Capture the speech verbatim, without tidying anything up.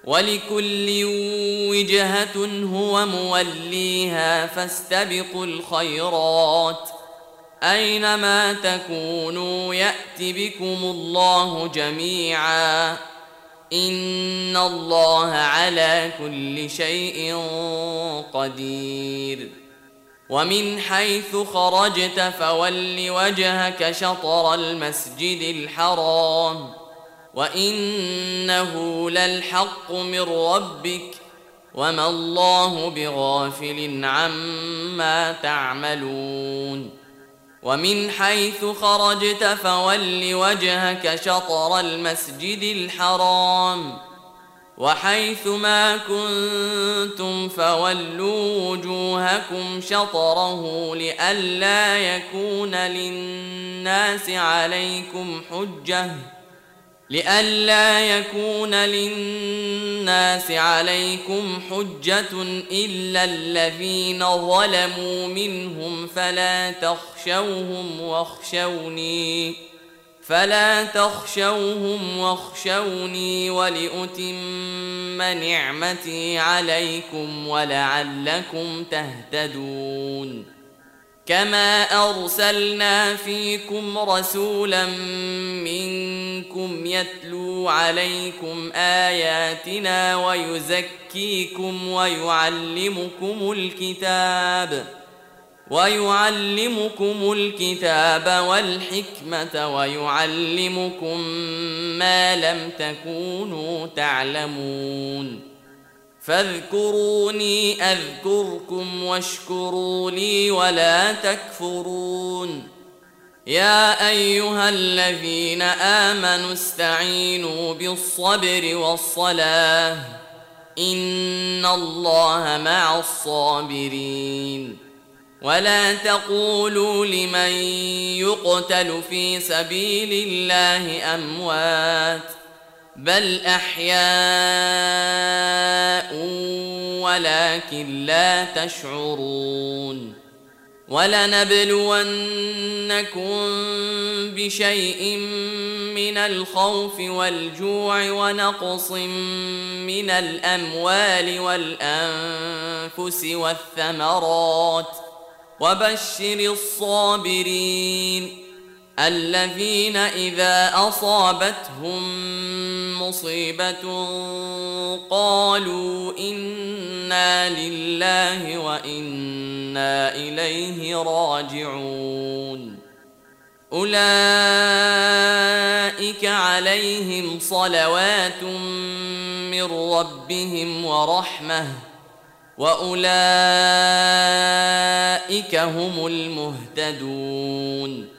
ولكل وجهة هو موليها فاستبقوا الخيرات أينما تكونوا يأت بكم الله جميعا إن الله على كل شيء قدير. ومن حيث خرجت فول وجهك شطر المسجد الحرام وإنه للحق من ربك وما الله بغافل عما تعملون. ومن حيث خرجت فول وجهك شطر المسجد الحرام وحيث ما كنتم فولوا وجوهكم شطره لئلا يكون للناس عليكم حجة لئلا يكون للناس عليكم حجة إلا الذين ظلموا منهم فلا تخشوهم واخشوني فلا تخشوهم واخشوني ولأتم نعمتي عليكم ولعلكم تهتدون. كما أرسلنا فيكم رسولا منكم يتلو عليكم آياتنا ويزكيكم ويعلمكم الكتاب ويعلمكم الكتاب والحكمة ويعلمكم ما لم تكونوا تعلمون. فاذكروني أذكركم واشكروا لي ولا تكفرون. يا أيها الذين آمنوا استعينوا بالصبر والصلاة إن الله مع الصابرين. ولا تقولوا لمن يقتل في سبيل الله أموات بل أحياء ولكن لا تشعرون. ولنبلونكم بشيء من الخوف والجوع ونقص من الأموال والأنفس والثمرات وبشر الصابرين الذين إذا أصابتهم مصيبة قالوا إنا لله وإنا إليه راجعون. أولئك عليهم صلوات من ربهم ورحمة وأولئك هم المهتدون.